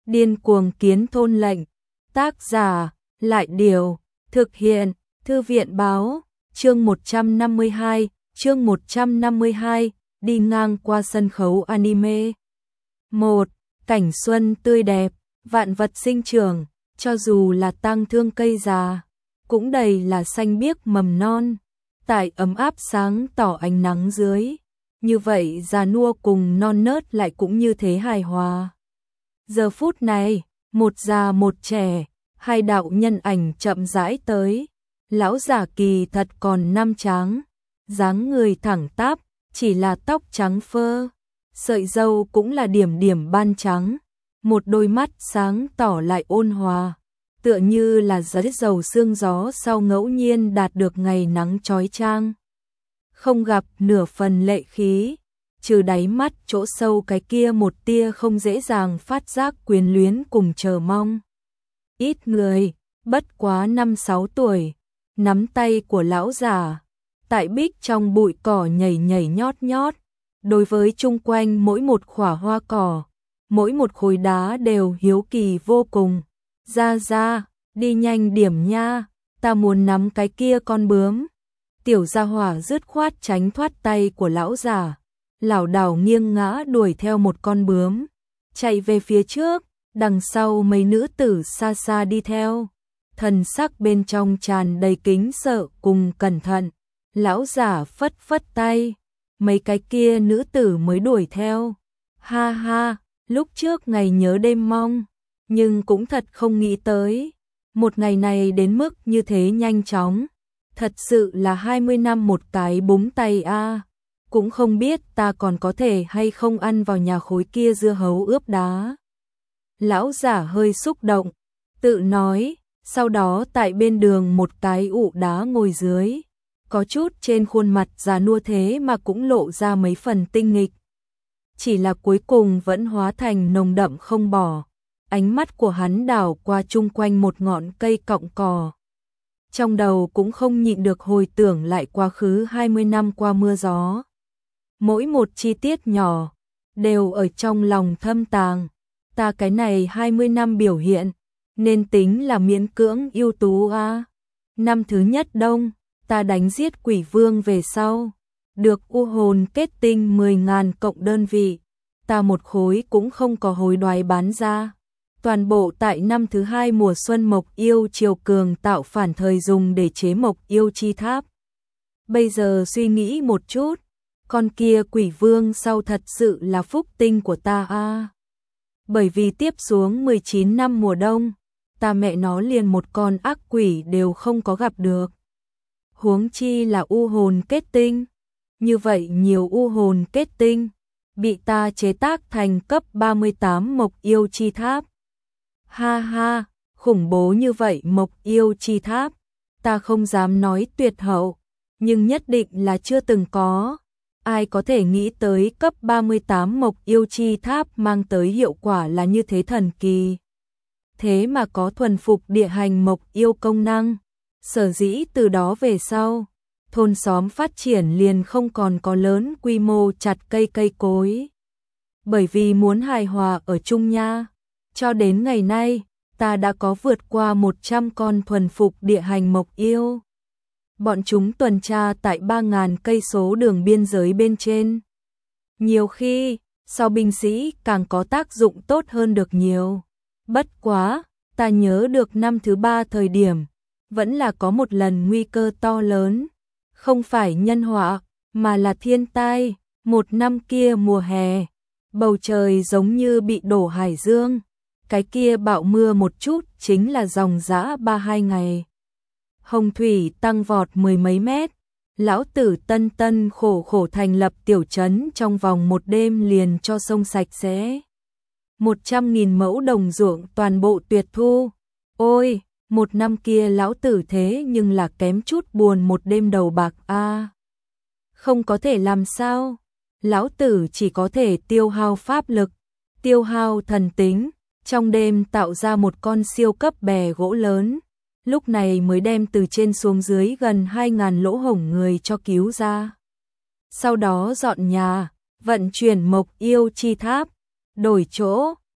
Điên cuồng kiến thôn lệnh. Tác giả, Lại Điều. Thực hiện, Thư viện Báo. Chương 152, chương 152, đi ngang qua sân khấu anime. 1. Cảnh xuân tươi đẹp, vạn vật sinh trưởng, cho dù là tang thương cây già, cũng đầy là xanh biếc mầm non. Tại ấm áp sáng tỏ ánh nắng dưới, như vậy già nua cùng non nớt lại cũng như thế hài hòa. Giờ phút này, một già một trẻ, hai đạo nhân ảnh chậm rãi tới. Lão già kỳ thật còn năm tráng, dáng người thẳng tắp, chỉ là tóc trắng phơ, sợi râu cũng là điểm điểm ban trắng, một đôi mắt sáng tỏ lại ôn hòa, tựa như là rất dầu sương gió sau ngẫu nhiên đạt được ngày nắng chói chang. Không gặp nửa phần lệ khí, trừ đáy mắt chỗ sâu cái kia một tia không dễ dàng phát giác quyến luyến cùng chờ mong. Ít người, bất quá 5-6 tuổi, nắm tay của lão già, tại bích trong bụi cỏ nhảy nhảy nhót nhót, đối với chung quanh mỗi một khỏa hoa cỏ, mỗi một khối đá đều hiếu kỳ vô cùng. Ra, đi nhanh điểm nha, ta muốn nắm cái kia con bướm. Tiểu gia hỏa dứt khoát tránh thoát tay của lão già, lảo đảo nghiêng ngã đuổi theo một con bướm, chạy về phía trước, đằng sau mấy nữ tử xa xa đi theo. Thần sắc bên trong tràn đầy kính sợ cùng cẩn thận. Lão giả phất phất tay, mấy cái kia nữ tử mới đuổi theo. Ha ha, lúc trước ngày nhớ đêm mong, nhưng cũng thật không nghĩ tới, một ngày này đến mức như thế nhanh chóng. Thật sự là 20 năm một cái búng tay a. Cũng không biết ta còn có thể hay không ăn vào nhà khối kia dưa hấu ướp đá. Lão giả hơi xúc động, tự nói. Sau đó tại bên đường một cái ụ đá ngồi dưới, có chút trên khuôn mặt già nua thế mà cũng lộ ra mấy phần tinh nghịch. Chỉ là cuối cùng vẫn hóa thành nồng đậm không bỏ, ánh mắt của hắn đảo qua chung quanh một ngọn cây cọng cỏ. Trong đầu cũng không nhịn được hồi tưởng lại quá khứ 20 năm qua mưa gió. Mỗi một chi tiết nhỏ, đều ở trong lòng thâm tàng, ta cái này 20 năm biểu hiện. Nên tính là miễn cưỡng ưu tú a. Năm thứ nhất đông, ta đánh giết quỷ vương về sau, được u hồn kết tinh 10.000 cộng đơn vị, ta một khối cũng không có hối đoái bán ra. Toàn bộ tại năm thứ hai mùa xuân mộc yêu triều cường tạo phản thời dùng để chế mộc yêu chi tháp. Bây giờ suy nghĩ một chút, con kia quỷ vương sau thật sự là phúc tinh của ta a. Bởi vì tiếp xuống 19 năm mùa đông, ta mẹ nó liền một con ác quỷ đều không có gặp được. Huống chi là u hồn kết tinh. Như vậy nhiều u hồn kết tinh, bị ta chế tác thành cấp 38 mộc yêu chi tháp. Ha ha, khủng bố như vậy mộc yêu chi tháp, ta không dám nói tuyệt hậu, nhưng nhất định là chưa từng có. Ai có thể nghĩ tới cấp 38 mộc yêu chi tháp mang tới hiệu quả là như thế thần kỳ. Thế mà có thuần phục địa hành mộc yêu công năng. Sở dĩ từ đó về sau, thôn xóm phát triển liền không còn có lớn quy mô chặt cây cối. Bởi vì muốn hài hòa ở chung nha, cho đến ngày nay, ta đã có vượt qua 100 con thuần phục địa hành mộc yêu. Bọn chúng tuần tra tại 3.000 cây số đường biên giới bên trên. Nhiều khi, so binh sĩ càng có tác dụng tốt hơn được nhiều. Bất quá, ta nhớ được năm thứ 3 thời điểm, vẫn là có một lần nguy cơ to lớn, không phải nhân họa, mà là thiên tai. Một năm kia mùa hè, bầu trời giống như bị đổ hải dương, cái kia bão mưa một chút chính là dòng dã 32 ngày. Hồng thủy tăng vọt 10 mấy mét, lão tử tân khổ thành lập tiểu trấn trong vòng một đêm liền cho sông sạch sẽ. 100.000 mẫu đồng ruộng toàn bộ tuyệt thu. Ôi, một năm kia lão tử thế nhưng là kém chút buồn một đêm đầu bạc a. Không có thể làm sao, lão tử chỉ có thể tiêu hao pháp lực, tiêu hao thần tính, trong đêm tạo ra một con siêu cấp bè gỗ lớn, lúc này mới đem từ trên xuống dưới gần 2.000 lỗ hổng người cho cứu ra. Sau đó dọn nhà, vận chuyển mộc yêu chi tháp, đổi chỗ,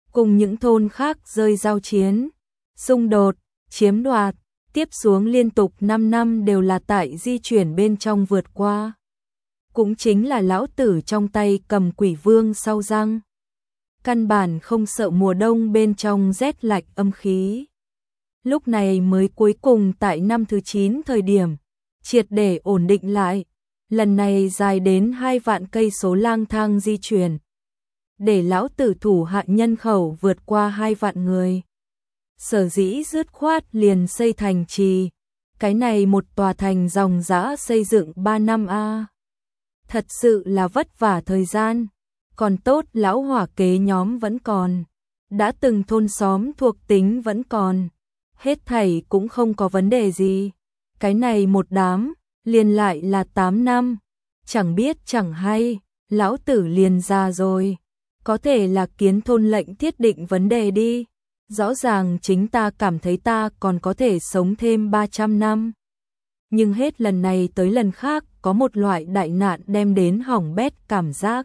cùng những thôn khác rơi giao chiến, xung đột, chiếm đoạt, tiếp xuống liên tục 5 năm đều là tại di chuyển bên trong vượt qua. Cũng chính là lão tử trong tay cầm quỷ vương sau răng. Căn bản không sợ mùa đông bên trong rét lạnh âm khí. Lúc này mới cuối cùng tại năm thứ 9 thời điểm, triệt để ổn định lại, lần này dài đến 2 vạn cây số lang thang di chuyển. Để lão tử thủ hạ nhân khẩu vượt qua 2 vạn người. Sở dĩ dứt khoát liền xây thành trì, cái này một tòa thành dòng dã xây dựng 3 năm a. Thật sự là vất vả thời gian, còn tốt lão hỏa kế nhóm vẫn còn, đã từng thôn xóm thuộc tính vẫn còn, hết thảy cũng không có vấn đề gì. Cái này một đám, liền lại là 8 năm, chẳng biết chẳng hay, lão tử liền già rồi, có thể là kiến thôn lệnh thiết định vấn đề đi. Rõ ràng chính ta cảm thấy ta còn có thể sống thêm 300 năm. Nhưng hết lần này tới lần khác có một loại đại nạn đem đến hỏng bét cảm giác.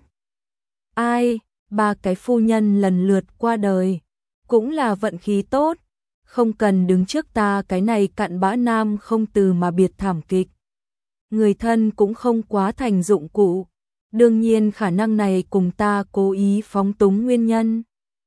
Ai, 3 cái phu nhân lần lượt qua đời, cũng là vận khí tốt, không cần đứng trước ta cái này cặn bã nam không từ mà biệt thảm kịch. Người thân cũng không quá thành dụng cụ, đương nhiên khả năng này cùng ta cố ý phóng túng nguyên nhân.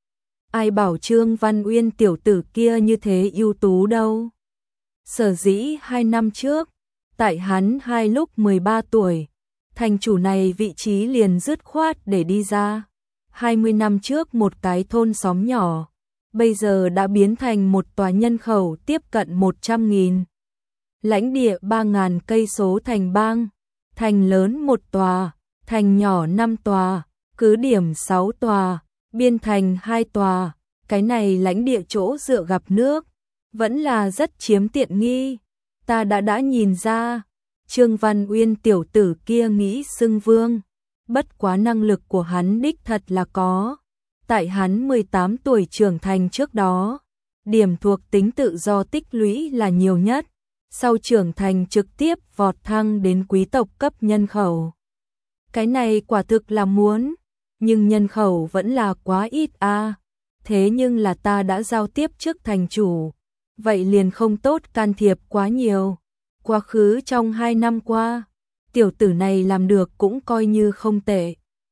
Ai bảo Trương Văn Uyên tiểu tử kia như thế ưu tú đâu. Sở dĩ 2 năm trước, tại hắn hai lúc 13 tuổi, thành chủ này vị trí liền dứt khoát để đi ra. 20 năm trước một cái thôn xóm nhỏ, bây giờ đã biến thành một tòa nhân khẩu tiếp cận 100.000. Lãnh địa 3.000 cây số thành bang, thành lớn 1 tòa, thành nhỏ 5 tòa, cứ điểm 6 tòa, biên thành 2 tòa, cái này lãnh địa chỗ dựa gặp nước, vẫn là rất chiếm tiện nghi. Ta đã nhìn ra, Trương Văn Uyên tiểu tử kia nghĩ xưng vương, bất quá năng lực của hắn đích thật là có. Tại hắn 18 tuổi trưởng thành trước đó, điểm thuộc tính tự do tích lũy là nhiều nhất, sau trưởng thành trực tiếp vọt thăng đến quý tộc cấp nhân khẩu. Cái này quả thực là muốn, nhưng nhân khẩu vẫn là quá ít a. Thế nhưng là ta đã giao tiếp trước thành chủ, vậy liền không tốt can thiệp quá nhiều. Quá khứ trong 2 năm qua, tiểu tử này làm được cũng coi như không tệ.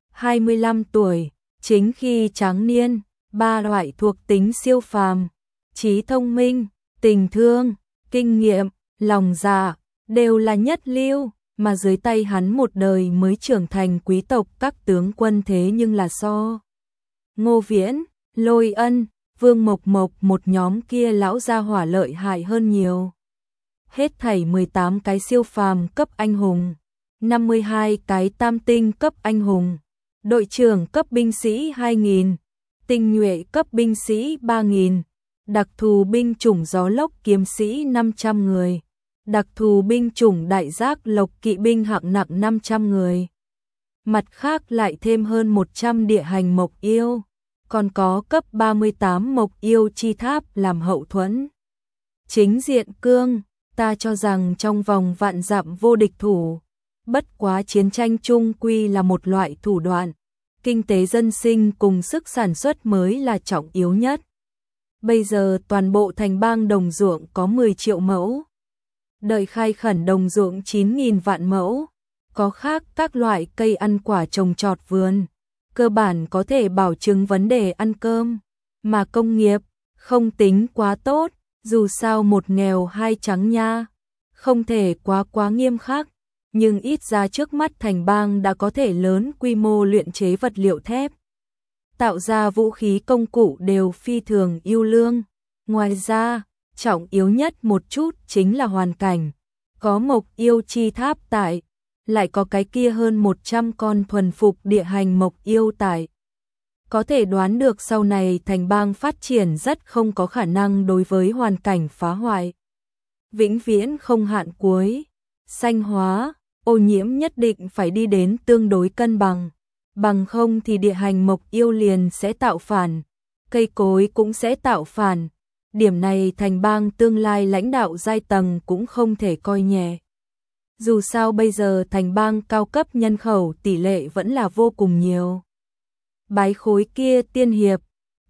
25 tuổi, chính khi tráng niên, 3 loại thuộc tính siêu phàm, trí thông minh, tình thương, kinh nghiệm, lòng dạ, đều là nhất lưu, mà dưới tay hắn một đời mới trưởng thành quý tộc các tướng quân thế nhưng là so. Ngô Viễn, Lôi Ân, Vương Mộc Mộc một nhóm kia lão gia hỏa lợi hại hơn nhiều. Hết thảy 18 cái siêu phàm cấp anh hùng, 52 cái tam tinh cấp anh hùng, đội trưởng cấp binh sĩ 2.000, tinh nhuệ cấp binh sĩ 3.000, đặc thù binh chủng gió lốc kiếm sĩ 500 người, đặc thù binh chủng đại giác lộc kỵ binh hạng nặng 500 người. Mặt khác lại thêm hơn 100 địa hành mộc yêu, còn có cấp 38 mộc yêu chi tháp làm hậu thuẫn. Chính diện cương, ta cho rằng trong vòng vạn dặm vô địch thủ, bất quá chiến tranh chung quy là một loại thủ đoạn, kinh tế dân sinh cùng sức sản xuất mới là trọng yếu nhất. Bây giờ toàn bộ thành bang đồng ruộng có 10 triệu mẫu, đợi khai khẩn đồng ruộng 9.000 vạn mẫu, có khác các loại cây ăn quả trồng trọt vườn, cơ bản có thể bảo chứng vấn đề ăn cơm, mà công nghiệp không tính quá tốt, dù sao một nghèo hai trắng nha, không thể quá nghiêm khắc, nhưng ít ra trước mắt thành bang đã có thể lớn quy mô luyện chế vật liệu thép, tạo ra vũ khí công cụ đều phi thường ưu lương. Ngoài ra, trọng yếu nhất một chút chính là hoàn cảnh, có mộc yêu chi tháp tại, lại có cái kia hơn 100 con thuần phục địa hành mộc yêu tại. Có thể đoán được sau này thành bang phát triển rất không có khả năng đối với hoàn cảnh phá hoại. Vĩnh viễn không hạn cuối, xanh hóa, ô nhiễm nhất định phải đi đến tương đối cân bằng, bằng không thì địa hành mộc yêu liền sẽ tạo phản, cây cối cũng sẽ tạo phản. Điểm này thành bang tương lai lãnh đạo giai tầng cũng không thể coi nhẹ. Dù sao bây giờ thành bang cao cấp nhân khẩu tỷ lệ vẫn là vô cùng nhiều. Bái khối kia tiên hiệp,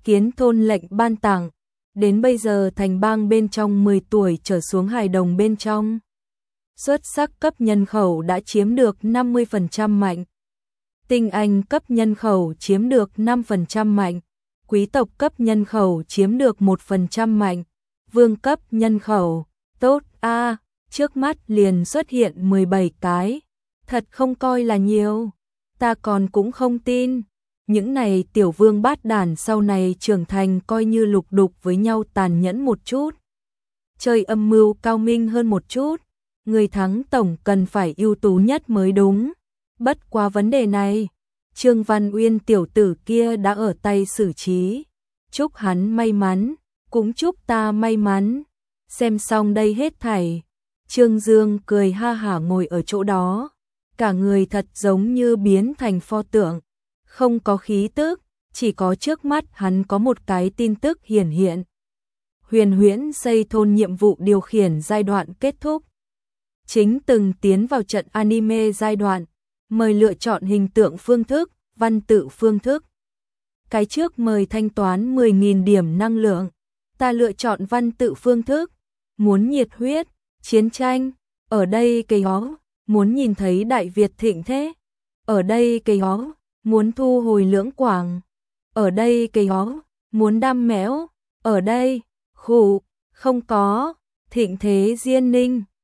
kiến thôn lệnh ban tặng. Đến bây giờ thành bang bên trong 10 tuổi trở xuống hài đồng bên trong xuất sắc cấp nhân khẩu đã chiếm được 50% mạnh. Tinh anh cấp nhân khẩu chiếm được 5% mạnh. Quý tộc cấp nhân khẩu chiếm được 1% mạnh. Vương cấp nhân khẩu, tốt a, trước mắt liền xuất hiện 17 cái. Thật không coi là nhiều. Ta còn cũng không tin. Những này tiểu vương bát đản sau này trưởng thành coi như lục đục với nhau tàn nhẫn một chút. Chơi âm mưu cao minh hơn một chút. Người thắng tổng cần phải ưu tú nhất mới đúng. Bất quá vấn đề này, Trương Văn Uyên tiểu tử kia đã ở tay xử trí. Chúc hắn may mắn, cũng chúc ta may mắn. Xem xong đây hết thảy, Trương Dương cười ha hả ngồi ở chỗ đó. Cả người thật giống như biến thành pho tượng. Không có khí tức, chỉ có trước mắt hắn có một cái tin tức hiển hiện. Huyền Huyễn xây thôn nhiệm vụ điều khiển giai đoạn kết thúc. Chính từng tiến vào trận anime giai đoạn, mời lựa chọn hình tượng phương thức, văn tự phương thức. Cái trước mời thanh toán 10.000 điểm năng lượng, ta lựa chọn văn tự phương thức, muốn nhiệt huyết, chiến tranh, ở đây cây hó, muốn nhìn thấy Đại Việt thịnh thế, ở đây cây hó, muốn thu hồi lưỡng quảng, ở đây cây hó, muốn đam mẽo, ở đây, khủ, không có, thịnh thế diên ninh.